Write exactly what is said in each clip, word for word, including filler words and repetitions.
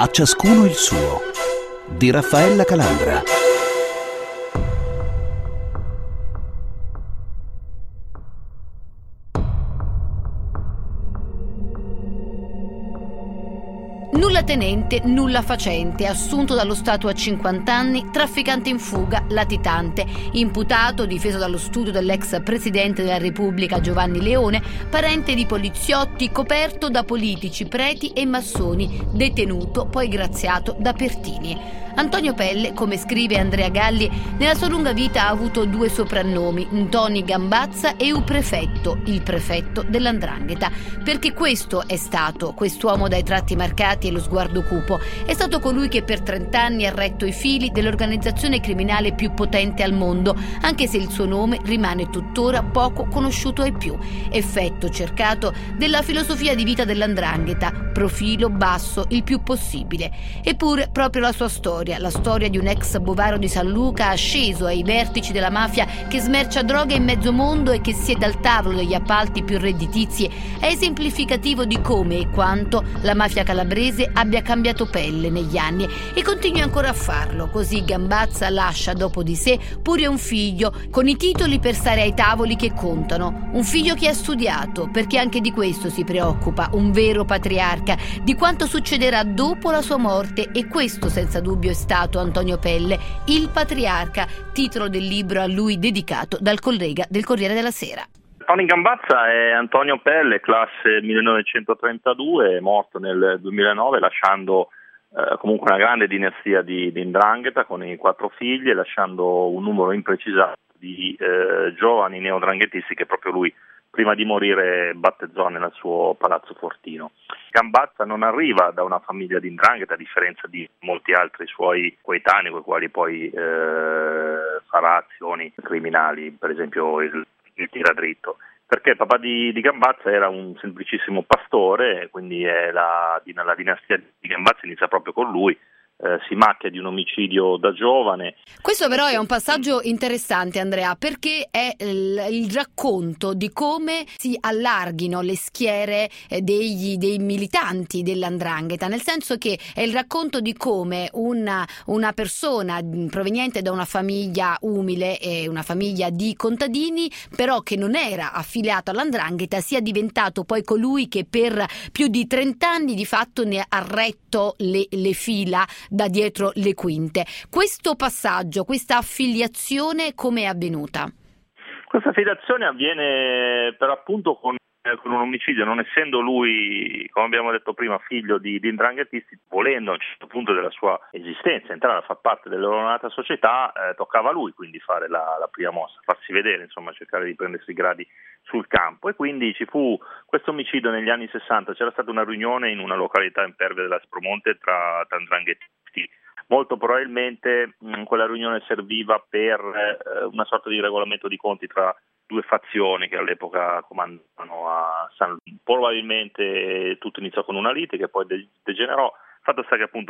A ciascuno il suo, di Raffaella Calandra. Nullatenente, nulla facente, assunto dallo Stato a cinquanta anni, trafficante in fuga, latitante, imputato, difeso dallo studio dell'ex presidente della Repubblica Giovanni Leone, parente di poliziotti, coperto da politici, preti e massoni, detenuto, poi graziato da Pertini. Antonio Pelle, come scrive Andrea Galli, nella sua lunga vita ha avuto due soprannomi, Ntoni Gambazza e Uprefetto, il prefetto dell'Andrangheta, perché questo è stato, quest'uomo dai tratti marcati e lo sguardo cupo, è stato colui che per trent'anni ha retto i fili dell'organizzazione criminale più potente al mondo, anche se il suo nome rimane tuttora poco conosciuto ai più, effetto cercato della filosofia di vita dell'Andrangheta, profilo basso il più possibile. Eppure proprio la sua storia, la storia di un ex bovaro di San Luca asceso ai vertici della mafia che smercia droga in mezzo mondo e che siede al tavolo degli appalti più redditizi, è esemplificativo di come e quanto la mafia calabrese abbia cambiato pelle negli anni e continui ancora a farlo. Così Gambazza lascia dopo di sé pure un figlio con i titoli per stare ai tavoli che contano, un figlio che ha studiato, perché anche di questo si preoccupa, un vero patriarca, di quanto succederà dopo la sua morte, e questo senza dubbio è stato Antonio Pelle, il patriarca, titolo del libro a lui dedicato dal collega del Corriere della Sera. Tony Gambazza è Antonio Pelle, classe millenovecentotrentadue, morto nel duemilanove, lasciando eh, comunque una grande dinastia di, di 'ndrangheta con i quattro figli, e lasciando un numero imprecisato di eh, giovani neodranghetisti che proprio lui, prima di morire, battezzò nel suo palazzo fortino. Gambazza non arriva da una famiglia di 'ndrangheta, a differenza di molti altri suoi coetanei, con i quali poi eh, farà azioni criminali, per esempio il, il tiradritto, perché il papà di, di Gambazza era un semplicissimo pastore, quindi è la, la dinastia di Gambazza inizia proprio con lui. Eh, si macchia di un omicidio da giovane. Questo però è un passaggio interessante, Andrea, perché è il, il racconto di come si allarghino le schiere eh, degli, dei militanti dell'Andrangheta, nel senso che è il racconto di come una, una persona proveniente da una famiglia umile, e una famiglia di contadini, però che non era affiliato all'Andrangheta, sia diventato poi colui che per più di trent'anni di fatto ne ha retto le, le fila da dietro le quinte. Questo passaggio, questa affiliazione, come è avvenuta? Questa affiliazione avviene per appunto con, eh, con un omicidio, non essendo lui, come abbiamo detto prima, figlio di, di 'ndranghetisti, volendo a un certo punto della sua esistenza entrare a far parte della loro nata società, eh, toccava a lui quindi fare la, la prima mossa, farsi vedere, insomma, cercare di prendersi i gradi sul campo, e quindi ci fu questo omicidio negli anni sessanta. C'era stata una riunione in una località impervia dell'Aspromonte tra, tra 'ndranghetisti. Molto probabilmente mh, quella riunione serviva per eh, una sorta di regolamento di conti tra due fazioni che all'epoca comandavano a San Luca. Probabilmente tutto iniziò con una lite che poi de- degenerò. Fatto sta che appunto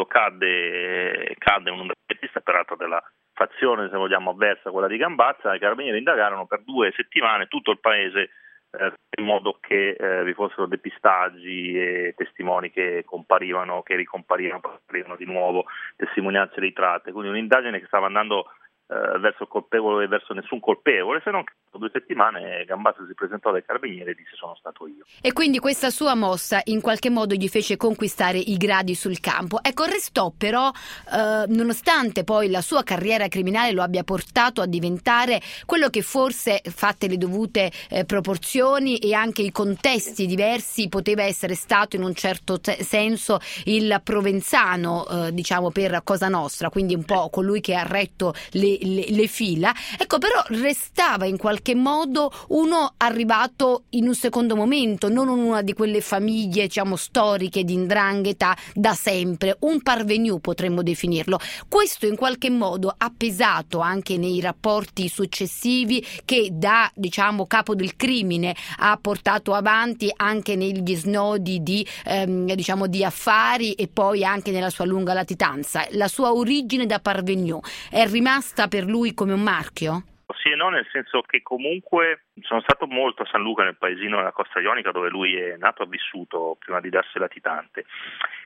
cadde, cadde un 'ndranghetisti, peraltro della fazione, se vogliamo, avversa a quella di Gambazza. I carabinieri indagarono per due settimane tutto il paese, eh, in modo che eh, vi fossero depistaggi e testimoni che comparivano, che ricomparivano, comparivano di nuovo, testimonianze ritratte. Quindi un'indagine che stava andando eh, verso il colpevole e verso nessun colpevole, se non che dopo due settimane Gambazza si presentò dai carabinieri e disse: sono stato io. E quindi questa sua mossa in qualche modo gli fece conquistare i gradi sul campo. Ecco, restò però, eh, nonostante poi la sua carriera criminale lo abbia portato a diventare quello che forse, fatte le dovute eh, proporzioni e anche i contesti diversi, poteva essere stato in un certo te- senso il provenzano, eh, diciamo, per Cosa Nostra, quindi un po' colui che ha retto le Le, le fila. Ecco, però restava in qualche modo uno arrivato in un secondo momento, non una di quelle famiglie, diciamo, storiche di 'ndrangheta da sempre, un parvenu potremmo definirlo. Questo in qualche modo ha pesato anche nei rapporti successivi che da, diciamo, capo del crimine ha portato avanti anche negli snodi di, ehm, diciamo, di affari, e poi anche nella sua lunga latitanza. La sua origine da parvenu è rimasta per lui come un marchio? Sì e no, nel senso che comunque sono stato molto a San Luca, nel paesino della Costa Ionica dove lui è nato e ha vissuto prima di darsi latitante,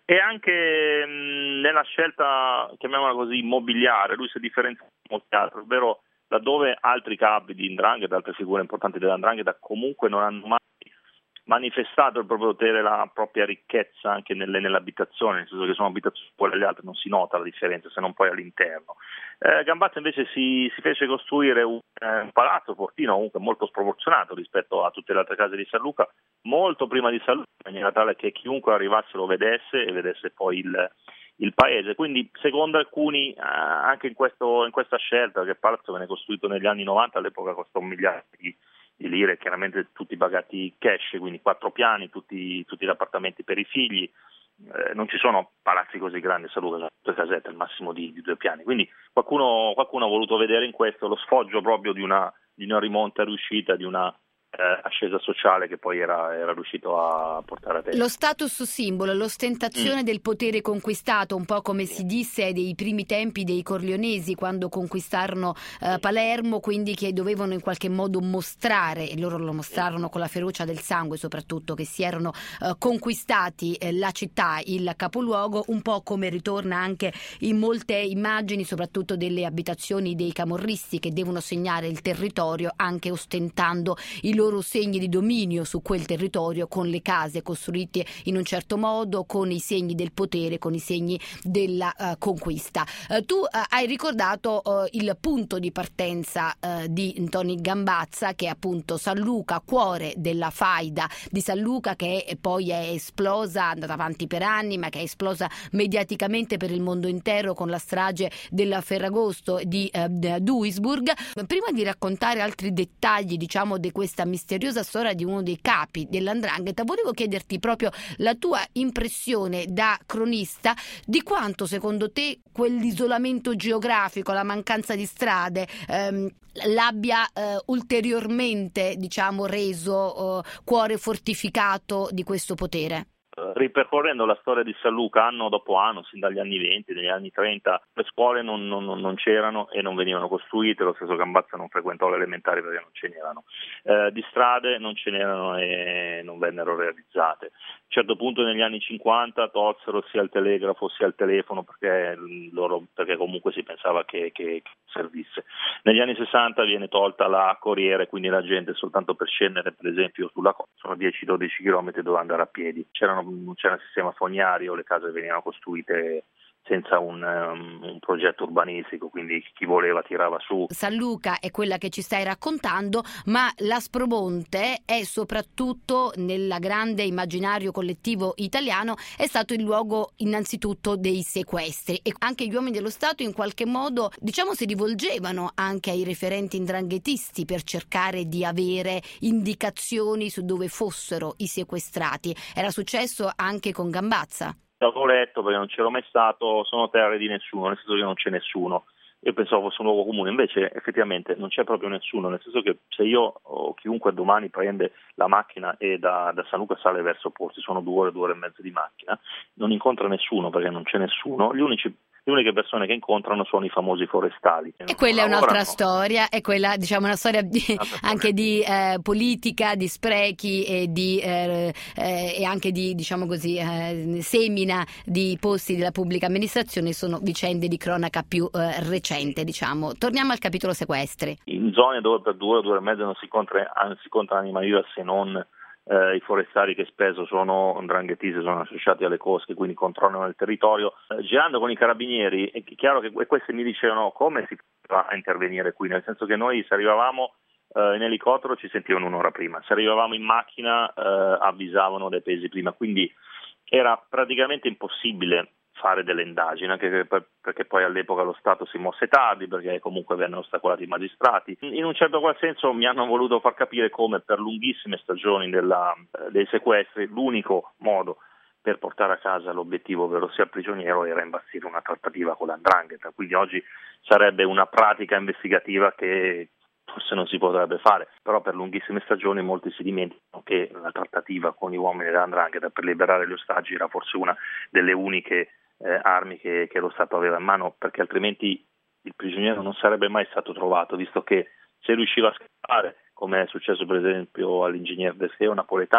E anche mh, nella scelta, chiamiamola così, immobiliare, lui si è differenziato da molti altri, ovvero laddove altri capi di 'ndrangheta, altre figure importanti della 'ndrangheta comunque non hanno mai manifestato il proprio potere, la propria ricchezza anche nelle, nelle abitazioni, nel senso che sono abitazioni uguali alle altre, non si nota la differenza se non poi all'interno. Eh, Gambazza invece si, si fece costruire un, eh, un palazzo fortino, comunque molto sproporzionato rispetto a tutte le altre case di San Luca, molto prima di San Luca, in maniera tale che chiunque arrivasse lo vedesse e vedesse poi il, il paese. Quindi secondo alcuni eh, anche in, questo, in questa scelta, che il palazzo venne costruito negli anni novanta, all'epoca costò un miliardo di di lire, chiaramente tutti pagati cash, quindi quattro piani, tutti, tutti gli appartamenti per i figli, eh, non ci sono palazzi così grandi a San Luca, sono tutte casette al massimo di, di due piani, quindi qualcuno, qualcuno ha voluto vedere in questo lo sfoggio proprio di una, di una rimonta riuscita, di una eh, ascesa sociale che poi era, era riuscito a portare a terra. Lo status simbolo, l'ostentazione mm. del potere conquistato, un po' come si disse dei primi tempi dei Corleonesi quando conquistarono eh, Palermo, quindi che dovevano in qualche modo mostrare, e loro lo mostrarono con la ferocia del sangue soprattutto, che si erano eh, conquistati eh, la città, il capoluogo, un po' come ritorna anche in molte immagini soprattutto delle abitazioni dei camorristi che devono segnare il territorio anche ostentando i loro segni di dominio su quel territorio, con le case costruite in un certo modo, con i segni del potere, con i segni della uh, conquista. Uh, tu uh, hai ricordato uh, il punto di partenza uh, di Tony Gambazza, che è appunto San Luca, cuore della faida di San Luca, che è, poi è esplosa, è andata avanti per anni, ma che è esplosa mediaticamente per il mondo intero con la strage della Ferragosto di uh, Duisburg. Prima di raccontare altri dettagli, diciamo, di questa misteriosa storia di uno dei capi dell'Andrangheta, volevo chiederti proprio la tua impressione da cronista di quanto secondo te quell'isolamento geografico, la mancanza di strade ehm, l'abbia eh, ulteriormente, diciamo, reso eh, cuore fortificato di questo potere. Ripercorrendo la storia di San Luca anno dopo anno, sin dagli anni venti, negli anni trenta, le scuole non, non, non c'erano e non venivano costruite, lo stesso Gambazza non frequentò le elementari perché non ce n'erano, eh, di strade non ce n'erano e non vennero realizzate. A un certo punto negli anni cinquanta tolsero sia il telegrafo sia il telefono perché, loro, perché comunque si pensava che, che, che servisse. Negli anni sessanta viene tolta la Corriere, quindi la gente soltanto per scendere per esempio sulla costa sono dieci dodici chilometri doveva andare a piedi. C'erano, non c'era un sistema fognario, le case venivano costruite senza un, um, un progetto urbanistico, quindi chi voleva tirava su. San Luca è quella che ci stai raccontando, ma l'Aspromonte è soprattutto nel grande immaginario collettivo italiano è stato il luogo innanzitutto dei sequestri, e anche gli uomini dello Stato in qualche modo, diciamo, si rivolgevano anche ai referenti indranghetisti per cercare di avere indicazioni su dove fossero i sequestrati. Era successo anche con Gambazza? L'avevo letto perché non c'ero mai stato, sono terre di nessuno, nel senso che non c'è nessuno. Io pensavo fosse un luogo comune, invece effettivamente non c'è proprio nessuno, nel senso che se io o chiunque domani prende la macchina e da, da San Luca sale verso Porti, sono due ore, due ore e mezza di macchina, non incontra nessuno perché non c'è nessuno, gli unici Le uniche persone che incontrano sono i famosi forestali. E quella è un'altra storia, è quella, diciamo, una storia di, anche di eh, politica, di sprechi e di eh, eh, e anche di, diciamo così, eh, semina di posti della pubblica amministrazione. Sono vicende di cronaca più eh, recente, diciamo. Torniamo al capitolo sequestri. In zone dove per due ore, due ore e mezza non si incontra, non si incontra anima viva se non Eh, i forestali che spesso sono ndranghetisti, sono associati alle cosche, quindi controllano il territorio. Eh, girando con i carabinieri è chiaro che questi mi dicevano come si va a intervenire qui, nel senso che noi se arrivavamo eh, in elicottero ci sentivano un'ora prima, se arrivavamo in macchina eh, avvisavano dei pesi prima, quindi era praticamente impossibile fare delle indagini, anche perché poi all'epoca lo Stato si mosse tardi, perché comunque vennero ostacolati i magistrati. In un certo qual senso mi hanno voluto far capire come per lunghissime stagioni della, dei sequestri l'unico modo per portare a casa l'obiettivo, ovvero sia prigioniero, era imbastire una trattativa con l'Andrangheta. Quindi oggi sarebbe una pratica investigativa che forse non si potrebbe fare, però per lunghissime stagioni molti si dimenticano che la trattativa con gli uomini dell'Andrangheta per liberare gli ostaggi era forse una delle uniche Eh, armi che, che lo Stato aveva in mano, perché altrimenti il prigioniero non sarebbe mai stato trovato, visto che se riusciva a scappare, come è successo per esempio all'ingegner Deseo napoletano,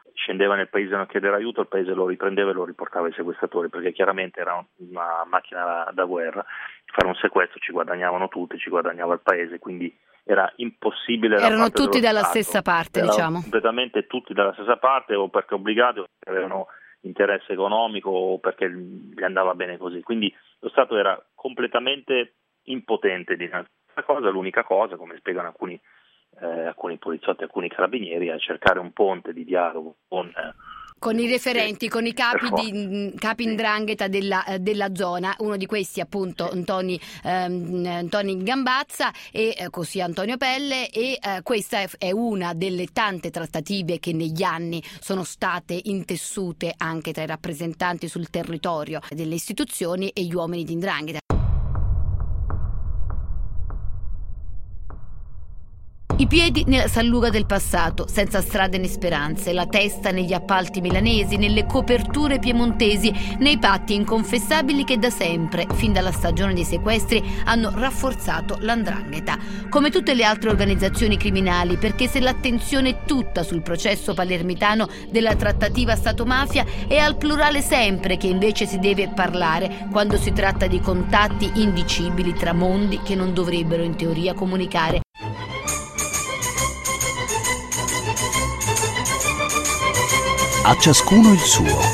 scendeva nel paese a chiedere aiuto, il paese lo riprendeva e lo riportava ai sequestratori, perché chiaramente era una macchina da guerra. Fare un sequestro ci guadagnavano tutti, ci guadagnava il paese, quindi era impossibile. Erano da tutti dalla Stato. stessa parte, Erano diciamo. Completamente tutti dalla stessa parte, o perché obbligati o perché avevano interesse economico o perché gli andava bene così. Quindi lo Stato era completamente impotente dinanzi a questa cosa. L'unica cosa, come spiegano alcuni eh, alcuni poliziotti, alcuni carabinieri, è cercare un ponte di dialogo con eh, con i referenti, con i capi di capi 'ndrangheta della, della zona. Uno di questi appunto Ntoni, ehm, Ntoni Gambazza e eh, così Antonio Pelle, e eh, questa è, è una delle tante trattative che negli anni sono state intessute anche tra i rappresentanti sul territorio delle istituzioni e gli uomini di 'ndrangheta. I piedi nella San-Luca del passato, senza strade né speranze, la testa negli appalti milanesi, nelle coperture piemontesi, nei patti inconfessabili che da sempre, fin dalla stagione dei sequestri, hanno rafforzato l'Andrangheta. Come tutte le altre organizzazioni criminali, perché se l'attenzione è tutta sul processo palermitano della trattativa Stato-mafia, è al plurale sempre che invece si deve parlare quando si tratta di contatti indicibili tra mondi che non dovrebbero in teoria comunicare. A ciascuno il suo.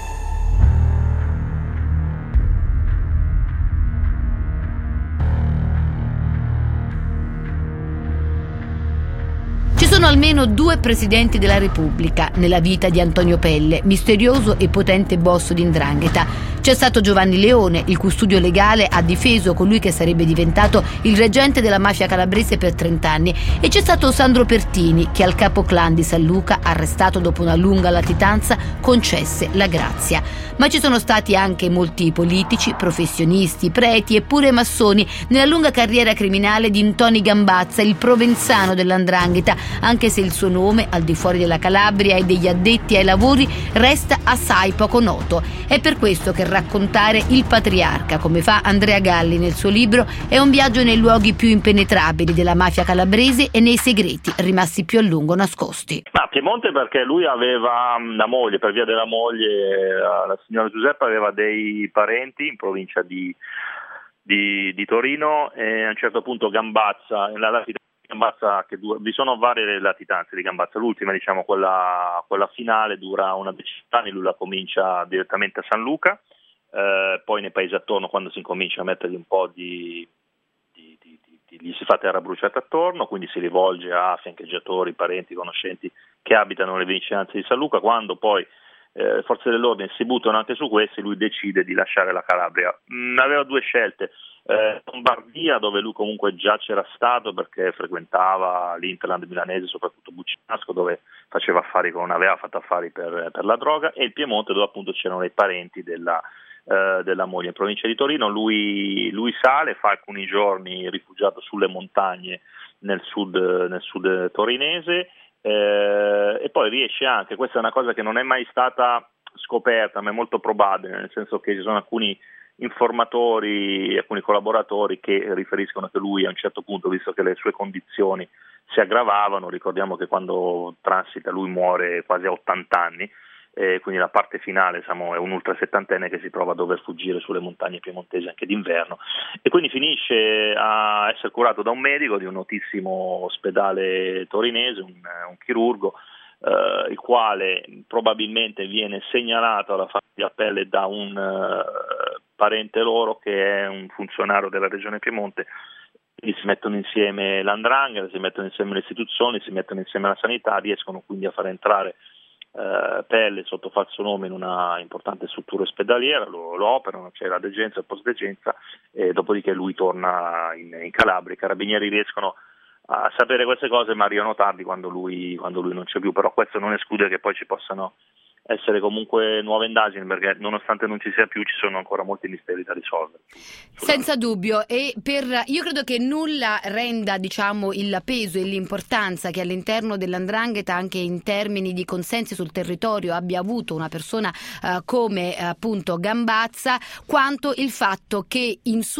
Ci sono almeno due presidenti della Repubblica nella vita di Antonio Pelle, misterioso e potente boss di 'ndrangheta. C'è stato Giovanni Leone, il custodio legale ha difeso colui che sarebbe diventato il reggente della mafia calabrese per trent'anni, e c'è stato Sandro Pertini, che al capoclan di San Luca, arrestato dopo una lunga latitanza, concesse la grazia. Ma ci sono stati anche molti politici, professionisti, preti e pure massoni nella lunga carriera criminale di Ntoni Gambazza, il provenzano dell'Andrangheta, anche se il suo nome, al di fuori della Calabria e degli addetti ai lavori, resta assai poco noto. È per questo che raccontare il patriarca, come fa Andrea Galli nel suo libro, è un viaggio nei luoghi più impenetrabili della mafia calabrese e nei segreti rimasti più a lungo nascosti. Ma Piemonte, perché lui aveva la moglie, per via della moglie, la signora Giuseppa aveva dei parenti in provincia di, di, di Torino, e a un certo punto Gambazza, la latitanza di Gambazza, che dura, vi sono varie latitanze di Gambazza, l'ultima, diciamo quella, quella finale, dura una decina d'anni, lui la comincia direttamente a San Luca. Eh, poi nei paesi attorno, quando si incomincia a mettergli un po' di, di, di, di, di gli si fa terra bruciata attorno, quindi si rivolge a fiancheggiatori, parenti, conoscenti che abitano nelle vicinanze di San Luca. Quando poi eh, le forze dell'ordine si buttano anche su questi, lui decide di lasciare la Calabria. Mm, aveva due scelte: eh, Lombardia, dove lui comunque già c'era stato perché frequentava l'Interland milanese, soprattutto Buccinasco, dove faceva affari con, aveva fatto affari per, per la droga, e il Piemonte, dove appunto c'erano i parenti della della moglie. In provincia di Torino lui, lui sale, fa alcuni giorni rifugiato sulle montagne nel sud, nel sud torinese, eh, e poi riesce anche, questa è una cosa che non è mai stata scoperta ma è molto probabile, nel senso che ci sono alcuni informatori, alcuni collaboratori che riferiscono che lui a un certo punto, visto che le sue condizioni si aggravavano, ricordiamo che quando transita lui muore quasi a ottanta anni, Eh, quindi la parte finale, diciamo, è un ultrasettantenne che si trova a dover fuggire sulle montagne piemontesi anche d'inverno, e quindi finisce a essere curato da un medico di un notissimo ospedale torinese, un, un chirurgo, eh, il quale probabilmente viene segnalato alla famiglia Pelle da un uh, parente loro che è un funzionario della regione Piemonte. Quindi si mettono insieme l'Andrangheta, si mettono insieme le istituzioni, si mettono insieme la sanità, riescono quindi a far entrare Uh, Pelle sotto falso nome in una importante struttura ospedaliera, lo, lo operano, c'è la degenza e post-degenza, e dopodiché lui torna in, in Calabria. I carabinieri riescono a sapere queste cose, ma arrivano tardi quando lui, quando lui non c'è più, però questo non esclude che poi ci possano essere comunque nuove indagini, perché nonostante non ci sia più ci sono ancora molti misteri da risolvere. Senza dubbio, e per io credo che nulla renda, diciamo, il peso e l'importanza che all'interno dell'Andrangheta, anche in termini di consensi sul territorio, abbia avuto una persona uh, come uh, appunto Gambazza, quanto il fatto che in suo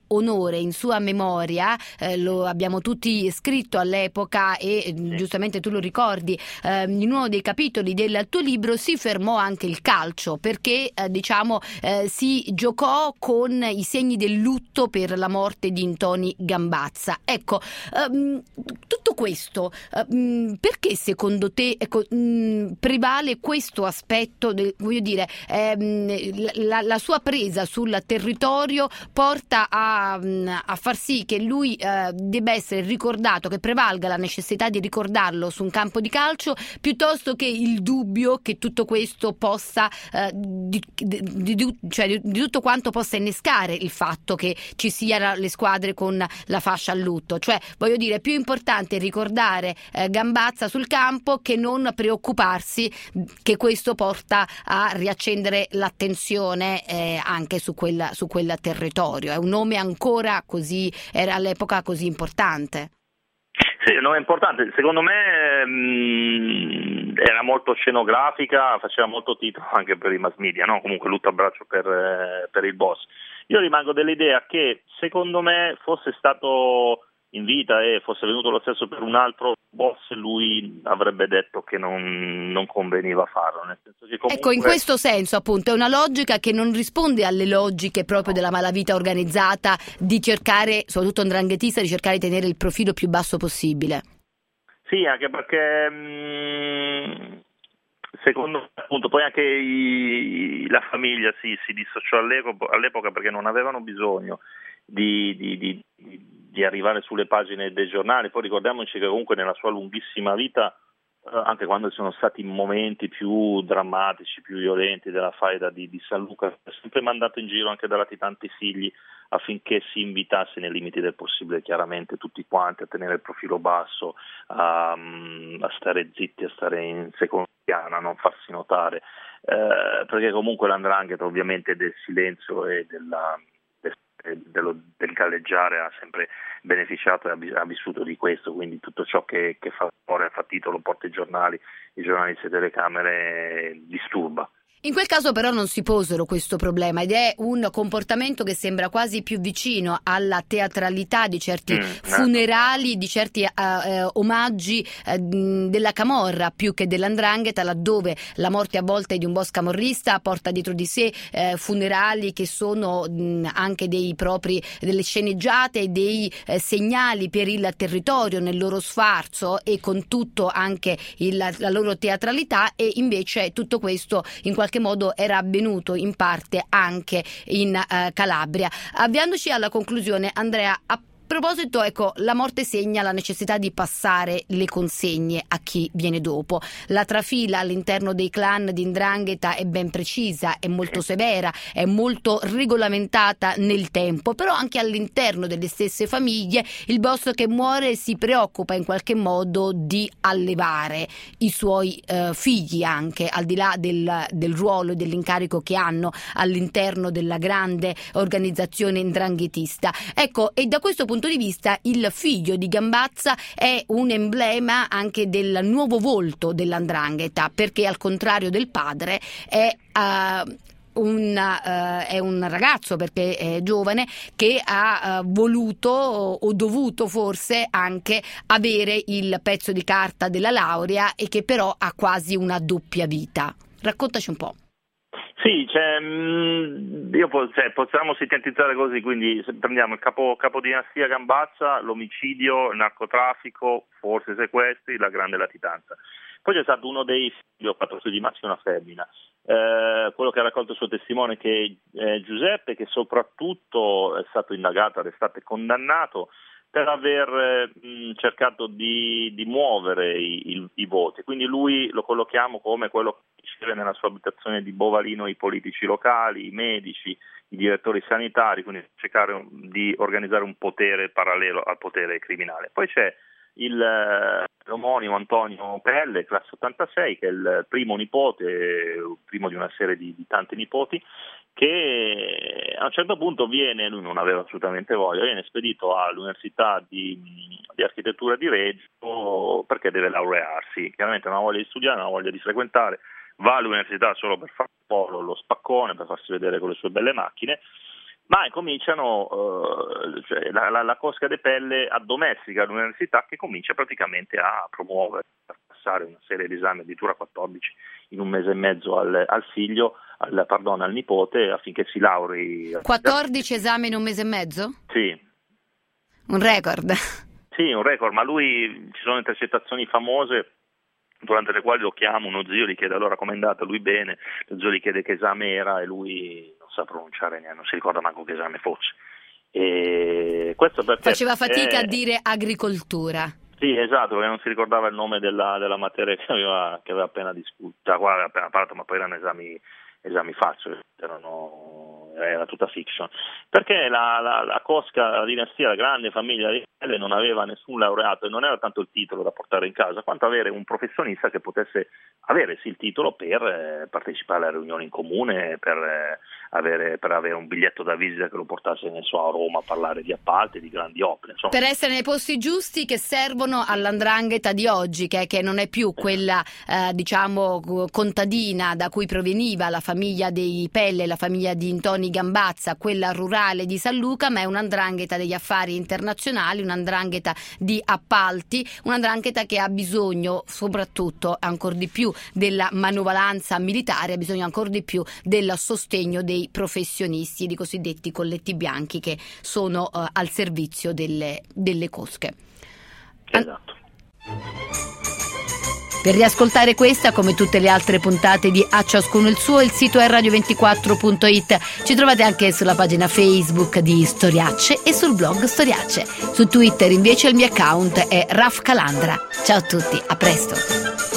onore in sua memoria, eh, lo abbiamo tutti scritto all'epoca e Sì. giustamente tu lo ricordi, eh, in uno dei capitoli del tuo libro si fermò anche il calcio perché eh, diciamo eh, si giocò con i segni del lutto per la morte di Ntoni Gambazza. Ecco, ehm, tutto questo ehm, perché secondo te ecco, mh, prevale questo aspetto del, voglio dire ehm, la, la sua presa sul territorio porta a, a far sì che lui eh, debba essere ricordato, che prevalga la necessità di ricordarlo su un campo di calcio piuttosto che il dubbio che tutto questo possa eh, di, di, di, cioè di, di tutto quanto possa innescare il fatto che ci siano le squadre con la fascia a lutto. Cioè, voglio dire, è più importante ricordare eh, Gambazza sul campo che non preoccuparsi che questo porta a riaccendere l'attenzione eh, anche su quel, su quel territorio. È un nome ancora così, era all'epoca così importante. Sì, no, è importante. Secondo me mh, era molto scenografica, faceva molto titolo anche per i mass media, no? Comunque lutto a braccio per, eh, per il boss. Io rimango dell'idea che secondo me fosse stato in vita e fosse venuto lo stesso per un altro boss, lui avrebbe detto che non, non conveniva farlo. Nel senso che comunque... Ecco, in questo senso appunto è una logica che non risponde alle logiche proprio della malavita organizzata di cercare, soprattutto 'ndranghetista, di cercare di tenere il profilo più basso possibile. Sì, anche perché mh, secondo me appunto poi anche i, la famiglia si, si dissociò all'epoca, all'epoca perché non avevano bisogno di, di, di, di arrivare sulle pagine dei giornali. Poi ricordiamoci che comunque nella sua lunghissima vita, eh, anche quando ci sono stati momenti più drammatici, più violenti della faida di, di San Luca, è sempre mandato in giro anche da latitanti figli affinché si invitasse nei limiti del possibile chiaramente tutti quanti a tenere il profilo basso, a, a stare zitti, a stare in seconda piana, a non farsi notare, eh, perché comunque l'andrangheta ovviamente del silenzio e della, del, dello, del galleggiare ha sempre beneficiato e ha vissuto di questo, quindi tutto ciò che, che fa fuori, fa titolo, porta i giornali, i giornalisti e telecamere disturba. In quel caso però non si posero questo problema ed è un comportamento che sembra quasi più vicino alla teatralità di certi mm, funerali, di certi uh, uh, omaggi uh, della camorra più che dell'andrangheta, laddove la morte a volte di un boss camorrista porta dietro di sé uh, funerali che sono mh, anche dei propri, delle sceneggiate, dei uh, segnali per il territorio nel loro sfarzo e con tutto anche il, la loro teatralità, e invece tutto questo in qualche modo era avvenuto in parte anche in uh, Calabria. Avviandoci alla conclusione, Andrea, a proposito, ecco, la morte segna la necessità di passare le consegne a chi viene dopo. La trafila all'interno dei clan di 'ndrangheta è ben precisa, è molto severa, è molto regolamentata nel tempo, però anche all'interno delle stesse famiglie il boss che muore si preoccupa in qualche modo di allevare i suoi eh, figli, anche al di là del, del ruolo e dell'incarico che hanno all'interno della grande organizzazione 'ndranghetista. Ecco, e da questo punto di vista il figlio di Gambazza è un emblema anche del nuovo volto dell'andrangheta, perché al contrario del padre è uh, Un, uh, è un ragazzo, perché è giovane, che ha uh, voluto o dovuto forse anche avere il pezzo di carta della laurea e che però ha quasi una doppia vita. Raccontaci un po'. Sì, cioè, io, cioè, possiamo sintetizzare così, quindi se prendiamo il capo, capo dinastia Gambazza, l'omicidio, il narcotraffico, forse sequestri, la grande latitanza. Poi c'è stato uno dei figli, ho quattro figli maschi e una femmina, eh, quello che ha raccolto il suo testimone, che è Giuseppe, che soprattutto è stato indagato, arrestato e condannato per aver mh, cercato di, di muovere i, i, i voti. Quindi lui lo collochiamo come quello che riceve nella sua abitazione di Bovalino i politici locali, i medici, i direttori sanitari, quindi cercare di organizzare un potere parallelo al potere criminale. Poi c'è il, l'omonimo Antonio Pelle, classe ottantasei, che è il primo nipote, primo di una serie di, di tanti nipoti, che a un certo punto viene, lui non aveva assolutamente voglia, viene spedito all'Università di, di Architettura di Reggio perché deve laurearsi. Chiaramente non ha voglia di studiare, non ha voglia di frequentare, va all'università solo per fare un po' lo spaccone, per farsi vedere con le sue belle macchine, ma cominciano, eh, cioè la, la, la cosca de pelle addomestica l'università, che comincia praticamente a promuovere, a passare una serie di esami, addirittura quattordici in un mese e mezzo al, al figlio, al, pardon, al nipote, affinché si laurei. quattordici esami in un mese e mezzo? Sì. Un record. Sì, un record, ma lui, ci sono intercettazioni famose durante le quali lo chiama, uno zio gli chiede allora com'è andata, lui bene, lo zio gli chiede che esame era e lui non sa pronunciare neanche, non si ricorda manco che esame fosse. E questo perché faceva fatica è... a dire agricoltura. Sì, esatto, perché non si ricordava il nome della, della materia che aveva, che aveva appena discusso, qua aveva appena parlato, ma poi erano esami, esami facili, erano, era tutta fiction. Perché la, la, la cosca, la dinastia, la grande famiglia di Pelle non aveva nessun laureato, e non era tanto il titolo da portare in casa, quanto avere un professionista che potesse avere sì il titolo per eh, partecipare alle riunioni in comune, per, eh, avere, per avere un biglietto da visita che lo portasse, ne so, a Roma a parlare di appalti, di grandi opere. Insomma. Per essere nei posti giusti che servono all''ndrangheta di oggi, che, che non è più quella eh, diciamo contadina da cui proveniva la famiglia dei Pelle, la famiglia di Ntoni Gambazza, quella rurale di San Luca, ma è un'andrangheta degli affari internazionali, un'andrangheta di appalti, un'andrangheta che ha bisogno soprattutto ancora di più della manovalanza militare, ha bisogno ancora di più del sostegno dei professionisti, di cosiddetti colletti bianchi che sono uh, al servizio delle, delle cosche. Esatto. Per riascoltare questa, come tutte le altre puntate di A Ciascuno il Suo, il sito è radio ventiquattro punto it. Ci trovate anche sulla pagina Facebook di Storiacce e sul blog Storiacce. Su Twitter invece il mio account è Raf Calandra. Ciao a tutti, a presto.